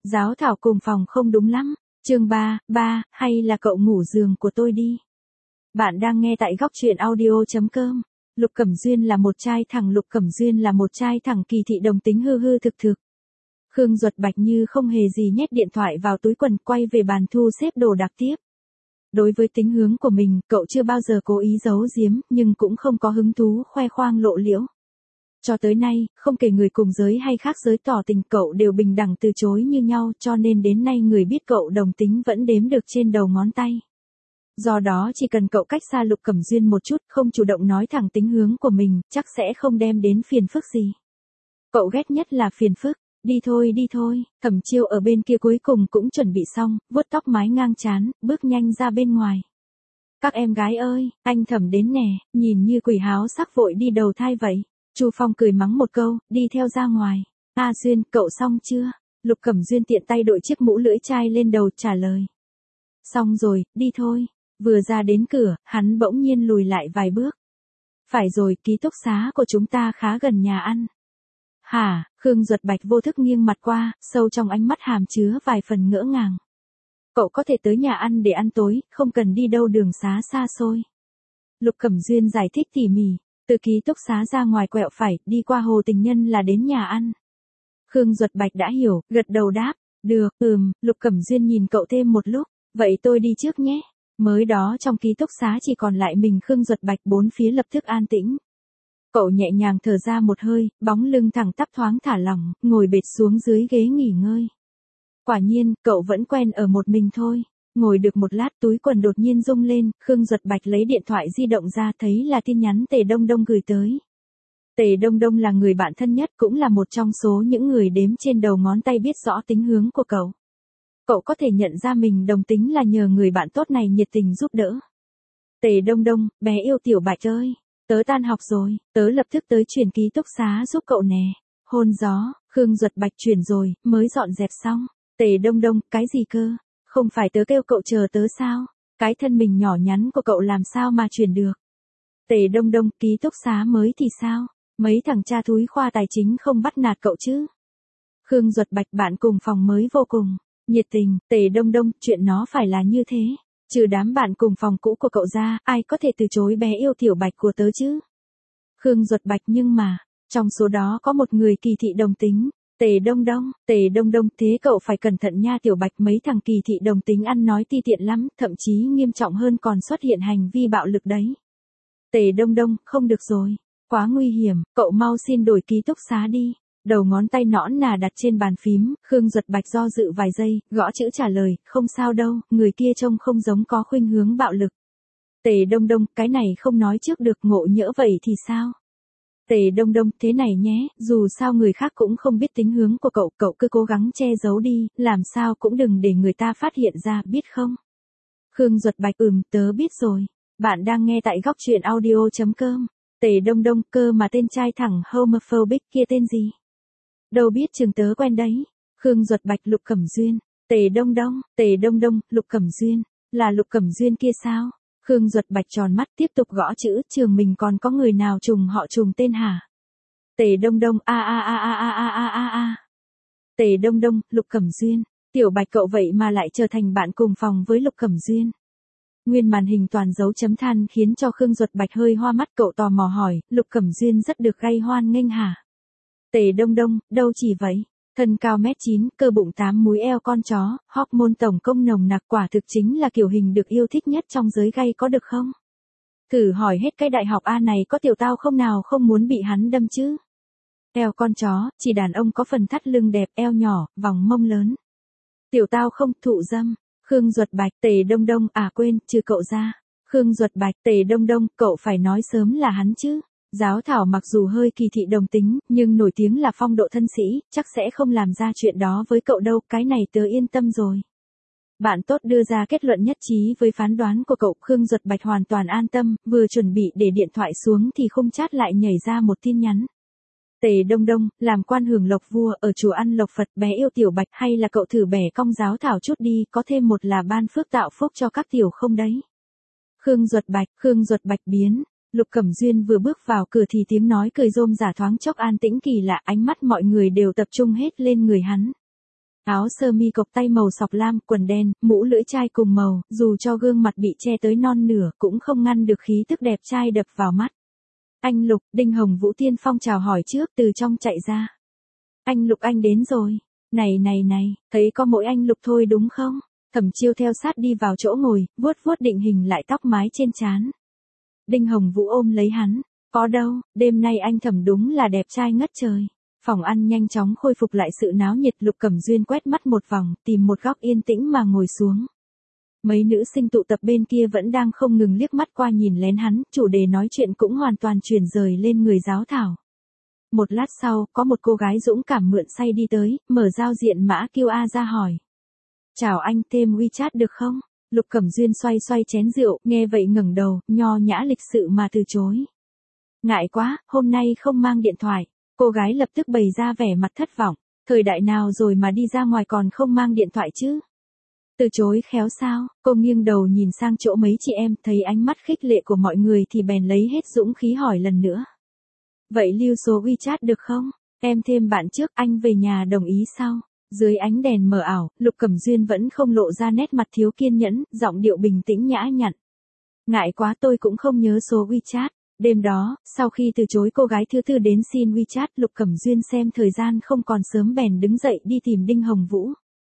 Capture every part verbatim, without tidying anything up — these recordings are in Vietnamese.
Giáo thảo cùng phòng không đúng lắm. Chương ba, ba, hay là cậu ngủ giường của tôi đi. Bạn đang nghe tại góc truyện audio chấm com. Lục Cẩm Duyên là một trai thẳng Lục Cẩm Duyên là một trai thẳng kỳ thị đồng tính hư hư thực thực. Khương Duật Bạch như không hề gì nhét điện thoại vào túi quần quay về bàn thu xếp đồ đạc tiếp. Đối với tính hướng của mình, cậu chưa bao giờ cố ý giấu giếm, nhưng cũng không có hứng thú khoe khoang lộ liễu. Cho tới nay, không kể người cùng giới hay khác giới tỏ tình, cậu đều bình đẳng từ chối như nhau, cho nên đến nay người biết cậu đồng tính vẫn đếm được trên đầu ngón tay. Do đó chỉ cần cậu cách xa Lục Cẩm Duyên một chút, không chủ động nói thẳng tính hướng của mình, chắc sẽ không đem đến phiền phức gì. Cậu ghét nhất là phiền phức. Đi thôi đi thôi, Thẩm Chiêu ở bên kia cuối cùng cũng chuẩn bị xong, vuốt tóc mái ngang trán, bước nhanh ra bên ngoài. Các em gái ơi, anh Thẩm đến nè, nhìn như quỷ háo sắc vội đi đầu thai vậy. Chu Phong cười mắng một câu, đi theo ra ngoài. A Duyên, cậu xong chưa? Lục Cẩm Duyên tiện tay đội chiếc mũ lưỡi chai lên đầu trả lời. Xong rồi, đi thôi. Vừa ra đến cửa, hắn bỗng nhiên lùi lại vài bước. Phải rồi, ký túc xá của chúng ta khá gần nhà ăn. Hả? Khương Duật Bạch vô thức nghiêng mặt qua, sâu trong ánh mắt hàm chứa vài phần ngỡ ngàng. Cậu có thể tới nhà ăn để ăn tối, không cần đi đâu đường xá xa xôi. Lục Cẩm Duyên giải thích tỉ mỉ, từ ký túc xá ra ngoài quẹo phải, đi qua Hồ Tình Nhân là đến nhà ăn. Khương Duật Bạch đã hiểu, gật đầu đáp, được, ừm, Lục Cẩm Duyên nhìn cậu thêm một lúc, vậy tôi đi trước nhé. Mới đó trong ký túc xá chỉ còn lại mình Khương Duật Bạch, bốn phía lập tức an tĩnh. Cậu nhẹ nhàng thở ra một hơi, bóng lưng thẳng tắp thoáng thả lỏng, ngồi bệt xuống dưới ghế nghỉ ngơi. Quả nhiên, cậu vẫn quen ở một mình thôi. Ngồi được một lát túi quần đột nhiên rung lên, Khương Duật Bạch lấy điện thoại di động ra thấy là tin nhắn Tề Đông Đông gửi tới. Tề Đông Đông là người bạn thân nhất, cũng là một trong số những người đếm trên đầu ngón tay biết rõ tính hướng của cậu. Cậu có thể nhận ra mình đồng tính là nhờ người bạn tốt này nhiệt tình giúp đỡ. Tề Đông Đông, bé yêu tiểu Bạch ơi. Tớ tan học rồi, tớ lập tức tới chuyển ký túc xá giúp cậu nè. Hôn gió, Khương Duật Bạch chuyển rồi, mới dọn dẹp xong. Tề Đông Đông, cái gì cơ? Không phải tớ kêu cậu chờ tớ sao? Cái thân mình nhỏ nhắn của cậu làm sao mà chuyển được? Tề Đông Đông, ký túc xá mới thì sao? Mấy thằng cha thúi khoa tài chính không bắt nạt cậu chứ? Khương Duật Bạch, bạn cùng phòng mới vô cùng nhiệt tình. Tề Đông Đông, chuyện nó phải là như thế. Trừ đám bạn cùng phòng cũ của cậu ra, ai có thể từ chối bé yêu tiểu Bạch của tớ chứ? Khương Duật Bạch, nhưng mà, trong số đó có một người kỳ thị đồng tính. Tề Đông Đông, Tề Đông Đông, thế cậu phải cẩn thận nha tiểu Bạch, mấy thằng kỳ thị đồng tính ăn nói ti tiện lắm, thậm chí nghiêm trọng hơn còn xuất hiện hành vi bạo lực đấy. Tề Đông Đông, không được rồi, quá nguy hiểm, cậu mau xin đổi ký túc xá đi. Đầu ngón tay nõn nà đặt trên bàn phím, Khương Duật Bạch do dự vài giây, gõ chữ trả lời, không sao đâu, người kia trông không giống có khuynh hướng bạo lực. Tề Đông Đông, cái này không nói trước được, ngộ nhỡ vậy thì sao? Tề Đông Đông, thế này nhé, dù sao người khác cũng không biết tính hướng của cậu, cậu cứ cố gắng che giấu đi, làm sao cũng đừng để người ta phát hiện ra, biết không? Khương Duật Bạch, ừm, tớ biết rồi. Bạn đang nghe tại góc truyện audio chấm com. Tề Đông Đông, cơ mà tên trai thẳng homophobic kia tên gì? Đâu biết trường tớ quen đấy. Khương Duật Bạch, Lục Cẩm Duyên. Tề Đông Đông, Tề Đông Đông, Lục Cẩm Duyên. Là Lục Cẩm Duyên kia sao? Khương Duật Bạch tròn mắt tiếp tục gõ chữ, trường mình còn có người nào trùng họ trùng tên hả? Tề Đông Đông, a a a a a a a a a. Tề Đông Đông, Lục Cẩm Duyên. Tiểu Bạch cậu vậy mà lại trở thành bạn cùng phòng với Lục Cẩm Duyên. Nguyên màn hình toàn dấu chấm than khiến cho Khương Duật Bạch hơi hoa mắt, cậu tò mò hỏi, Lục Cẩm Duyên rất được gay hoan nghênh hả? Tề Đông Đông, đâu chỉ vậy. Thân cao mét chín, cơ bụng tám múi eo con chó, hormone tổng công nồng nặc, quả thực chính là kiểu hình được yêu thích nhất trong giới gay có được không? Thử hỏi hết cái đại học A này có tiểu tao không nào không muốn bị hắn đâm chứ? Eo con chó, chỉ đàn ông có phần thắt lưng đẹp, eo nhỏ, vòng mông lớn. Tiểu tao không, thụ dâm. Khương Duật Bạch, Tề Đông Đông, à quên, trừ cậu ra. Khương Duật Bạch, Tề Đông Đông, cậu phải nói sớm là hắn chứ. Giáo thảo mặc dù hơi kỳ thị đồng tính, nhưng nổi tiếng là phong độ thân sĩ, chắc sẽ không làm ra chuyện đó với cậu đâu, cái này tớ yên tâm rồi. Bạn tốt đưa ra kết luận nhất trí với phán đoán của cậu, Khương Duật Bạch hoàn toàn an tâm, vừa chuẩn bị để điện thoại xuống thì khung chat lại nhảy ra một tin nhắn. Tề Đông Đông, làm quan hưởng lộc vua ở chùa ăn lộc Phật, bé yêu tiểu Bạch, hay là cậu thử bẻ cong giáo thảo chút đi, có thêm một là ban phước tạo phúc cho các tiểu không đấy. Khương Duật Bạch, Khương Duật Bạch biến. Lục Cẩm Duyên vừa bước vào cửa thì tiếng nói cười rôm rả thoáng chốc an tĩnh kỳ lạ, ánh mắt mọi người đều tập trung hết lên người hắn. Áo sơ mi cộc tay màu sọc lam, quần đen, mũ lưỡi chai cùng màu, dù cho gương mặt bị che tới non nửa cũng không ngăn được khí tức đẹp trai đập vào mắt. Anh Lục, Đinh Hồng Vũ tiên phong chào hỏi trước từ trong chạy ra. Anh Lục anh đến rồi. Này này này, thấy có mỗi anh Lục thôi đúng không? Thẩm Chiêu theo sát đi vào chỗ ngồi, vuốt vuốt định hình lại tóc mái trên trán. Đinh Hồng Vũ ôm lấy hắn. Có đâu, đêm nay anh Thẩm đúng là đẹp trai ngất trời. Phòng ăn nhanh chóng khôi phục lại sự náo nhiệt. Lục Cẩm Duyên quét mắt một vòng, tìm một góc yên tĩnh mà ngồi xuống. Mấy nữ sinh tụ tập bên kia vẫn đang không ngừng liếc mắt qua nhìn lén hắn, chủ đề nói chuyện cũng hoàn toàn chuyển rời lên người giáo thảo. Một lát sau, có một cô gái dũng cảm mượn say đi tới, mở giao diện mã Q A ra hỏi. Chào anh, thêm WeChat được không? Lục Cẩm Duyên xoay xoay chén rượu, nghe vậy ngẩng đầu, nho nhã lịch sự mà từ chối. Ngại quá, hôm nay không mang điện thoại. Cô gái lập tức bày ra vẻ mặt thất vọng. Thời đại nào rồi mà đi ra ngoài còn không mang điện thoại chứ? Từ chối khéo sao? Cô nghiêng đầu nhìn sang chỗ mấy chị em, thấy ánh mắt khích lệ của mọi người thì bèn lấy hết dũng khí hỏi lần nữa. Vậy lưu số WeChat được không? Em thêm bạn trước, anh về nhà đồng ý sao? Dưới ánh đèn mờ ảo, Lục Cẩm Duyên vẫn không lộ ra nét mặt thiếu kiên nhẫn, giọng điệu bình tĩnh nhã nhặn. Ngại quá tôi cũng không nhớ số WeChat. Đêm đó, sau khi từ chối cô gái thứ tư đến xin WeChat, Lục Cẩm Duyên xem thời gian không còn sớm bèn đứng dậy đi tìm Đinh Hồng Vũ.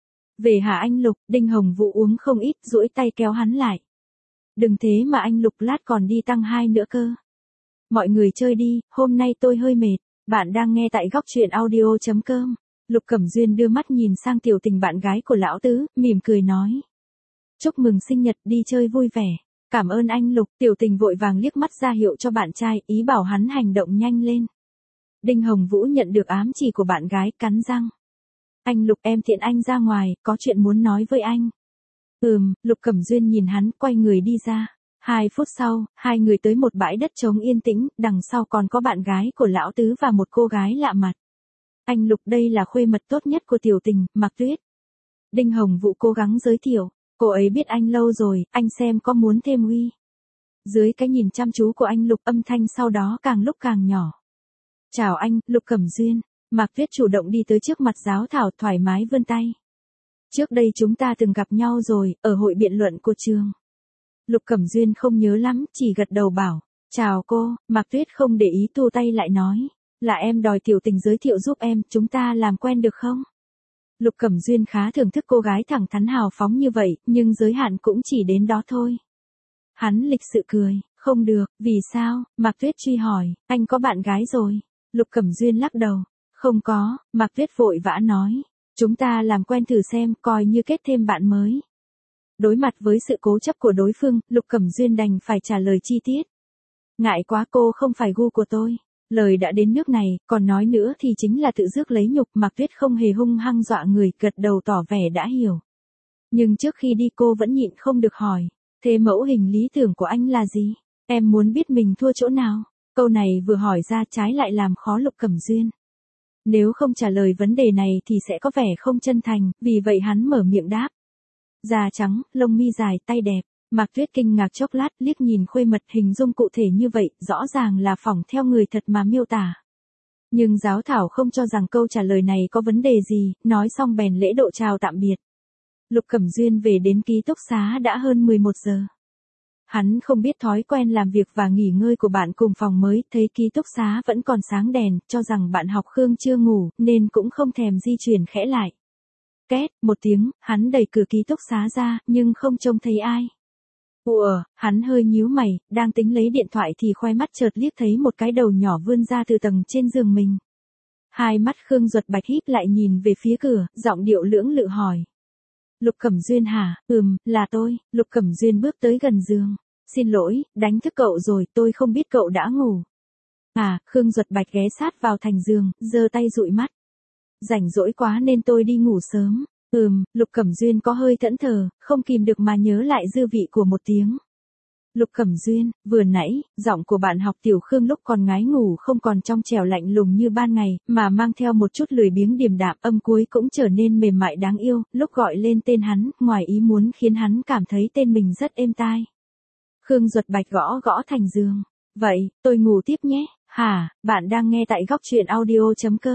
Về hả anh Lục? Đinh Hồng Vũ uống không ít, duỗi tay kéo hắn lại. Đừng thế mà anh Lục, lát còn đi tăng hai nữa cơ. Mọi người chơi đi, hôm nay tôi hơi mệt. Bạn đang nghe tại góc truyện audio chấm com. Lục Cẩm Duyên đưa mắt nhìn sang tiểu tình bạn gái của lão tứ, mỉm cười nói. Chúc mừng sinh nhật, đi chơi vui vẻ. Cảm ơn anh Lục. Tiểu tình vội vàng liếc mắt ra hiệu cho bạn trai, ý bảo hắn hành động nhanh lên. Đinh Hồng Vũ nhận được ám chỉ của bạn gái, cắn răng. Anh Lục, em tiện anh ra ngoài, có chuyện muốn nói với anh. Ừm, Lục Cẩm Duyên nhìn hắn, quay người đi ra. Hai phút sau, hai người tới một bãi đất trống yên tĩnh, đằng sau còn có bạn gái của lão tứ và một cô gái lạ mặt. Anh Lục, đây là khuê mật tốt nhất của tiểu tình, Mạc Tuyết. Đinh Hồng Vũ cố gắng giới thiệu, cô ấy biết anh lâu rồi, anh xem có muốn thêm Huy. Dưới cái nhìn chăm chú của anh Lục, âm thanh sau đó càng lúc càng nhỏ. Chào anh, Lục Cẩm Duyên. Mạc Tuyết chủ động đi tới trước mặt giáo thảo, thoải mái vươn tay. Trước đây chúng ta từng gặp nhau rồi, ở hội biện luận của trường. Lục Cẩm Duyên không nhớ lắm, chỉ gật đầu bảo. Chào cô. Mạc Tuyết không để ý, thu tay lại nói. Là em đòi tiểu tình giới thiệu giúp em, chúng ta làm quen được không? Lục Cẩm Duyên khá thưởng thức cô gái thẳng thắn hào phóng như vậy, nhưng giới hạn cũng chỉ đến đó thôi. Hắn lịch sự cười. Không được, vì sao? Mạc Tuyết truy hỏi. Anh có bạn gái rồi. Lục Cẩm Duyên lắc đầu. Không có. Mạc Tuyết vội vã nói. Chúng ta làm quen thử xem, coi như kết thêm bạn mới. Đối mặt với sự cố chấp của đối phương, Lục Cẩm Duyên đành phải trả lời chi tiết. Ngại quá, cô không phải gu của tôi. Lời đã đến nước này, còn nói nữa thì chính là tự rước lấy nhục. Mạc Tuyết không hề hung hăng dọa người, gật đầu tỏ vẻ đã hiểu. Nhưng trước khi đi cô vẫn nhịn không được hỏi. Thế mẫu hình lý tưởng của anh là gì? Em muốn biết mình thua chỗ nào? Câu này vừa hỏi ra trái lại làm khó Lục Cẩm Duyên. Nếu không trả lời vấn đề này thì sẽ có vẻ không chân thành, vì vậy hắn mở miệng đáp. Da trắng, lông mi dài, tay đẹp. Mạc Tuyết kinh ngạc chốc lát, liếc nhìn khuê mật, hình dung cụ thể như vậy, rõ ràng là phỏng theo người thật mà miêu tả. Nhưng giáo thảo không cho rằng câu trả lời này có vấn đề gì, nói xong bèn lễ độ chào tạm biệt. Lục Cẩm Duyên về đến ký túc xá đã hơn mười một giờ. Hắn không biết thói quen làm việc và nghỉ ngơi của bạn cùng phòng mới, thấy ký túc xá vẫn còn sáng đèn, cho rằng bạn học Khương chưa ngủ, nên cũng không thèm di chuyển khẽ lại. Két, một tiếng, hắn đẩy cửa ký túc xá ra, nhưng không trông thấy ai. Ủa, hắn hơi nhíu mày, đang tính lấy điện thoại thì khoe mắt chợt liếc thấy một cái đầu nhỏ vươn ra từ tầng trên giường mình. Hai mắt Khương Duật Bạch híp lại nhìn về phía cửa, giọng điệu lưỡng lự hỏi. Lục Cẩm Duyên hả? Ừm, là tôi. Lục Cẩm Duyên bước tới gần giường. Xin lỗi, đánh thức cậu rồi, tôi không biết cậu đã ngủ. À, Khương Duật Bạch ghé sát vào thành giường, giơ tay dụi mắt. Rảnh rỗi quá nên tôi đi ngủ sớm. Ừm, Lục Cẩm Duyên có hơi thẫn thờ, không kìm được mà nhớ lại dư vị của một tiếng. Lục Cẩm Duyên, vừa nãy, giọng của bạn học Tiểu Khương lúc còn ngái ngủ không còn trong trẻo lạnh lùng như ban ngày, mà mang theo một chút lười biếng điềm đạm, âm cuối cũng trở nên mềm mại đáng yêu, lúc gọi lên tên hắn, ngoài ý muốn khiến hắn cảm thấy tên mình rất êm tai. Khương Duật Bạch gõ gõ thành giường. Vậy, tôi ngủ tiếp nhé. Hả, bạn đang nghe tại góc truyện audio chấm com.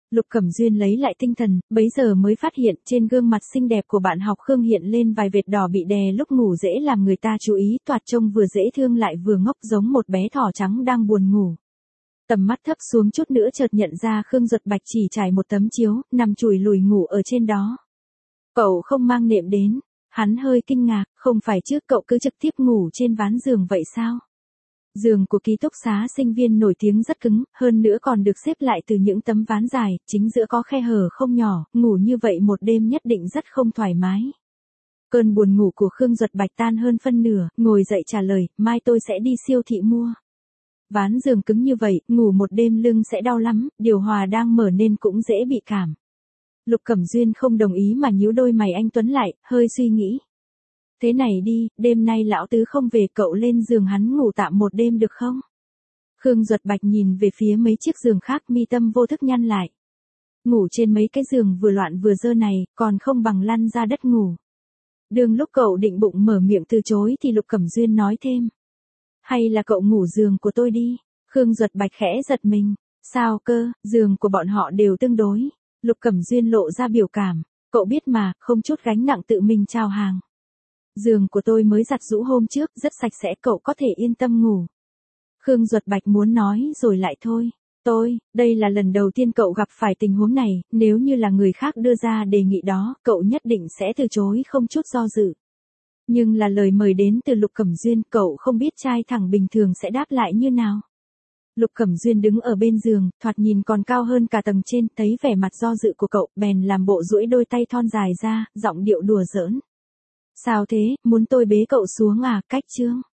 Lục Cẩm Duyên lấy lại tinh thần, bấy giờ mới phát hiện trên gương mặt xinh đẹp của bạn học Khương hiện lên vài vệt đỏ bị đè lúc ngủ dễ làm người ta chú ý, toạt trông vừa dễ thương lại vừa ngốc giống một bé thỏ trắng đang buồn ngủ. Tầm mắt thấp xuống chút nữa chợt nhận ra Khương Duật Bạch chỉ trải một tấm chiếu, nằm chùi lùi ngủ ở trên đó. Cậu không mang nệm đến, hắn hơi kinh ngạc, không phải chứ cậu cứ trực tiếp ngủ trên ván giường vậy sao? Giường của ký túc xá sinh viên nổi tiếng rất cứng, hơn nữa còn được xếp lại từ những tấm ván dài, chính giữa có khe hở không nhỏ, ngủ như vậy một đêm nhất định rất không thoải mái. Cơn buồn ngủ của Khương Duật Bạch tan hơn phân nửa, ngồi dậy trả lời, mai tôi sẽ đi siêu thị mua. Ván giường cứng như vậy, ngủ một đêm lưng sẽ đau lắm, điều hòa đang mở nên cũng dễ bị cảm. Lục Cẩm Duyên không đồng ý mà nhíu đôi mày anh tuấn lại, hơi suy nghĩ. Thế này đi, đêm nay lão tứ không về, cậu lên giường hắn ngủ tạm một đêm được không? Khương Duật Bạch nhìn về phía mấy chiếc giường khác, mi tâm vô thức nhăn lại. Ngủ trên mấy cái giường vừa loạn vừa dơ này, còn không bằng lăn ra đất ngủ. Đương lúc cậu định bụng mở miệng từ chối thì Lục Cẩm Duyên nói thêm. Hay là cậu ngủ giường của tôi đi? Khương Duật Bạch khẽ giật mình. Sao cơ, giường của bọn họ đều tương đối. Lục Cẩm Duyên lộ ra biểu cảm. Cậu biết mà, không chút gánh nặng tự mình chào hàng. Giường của tôi mới giặt giũ hôm trước, rất sạch sẽ, cậu có thể yên tâm ngủ. Khương Duật Bạch muốn nói rồi lại thôi. Tôi, đây là lần đầu tiên cậu gặp phải tình huống này, nếu như là người khác đưa ra đề nghị đó, cậu nhất định sẽ từ chối không chút do dự. Nhưng là lời mời đến từ Lục Cẩm Duyên, cậu không biết trai thẳng bình thường sẽ đáp lại như nào. Lục Cẩm Duyên đứng ở bên giường, thoạt nhìn còn cao hơn cả tầng trên, thấy vẻ mặt do dự của cậu, bèn làm bộ duỗi đôi tay thon dài ra, giọng điệu đùa giỡn. Sao thế, muốn tôi bế cậu xuống à, cách chương?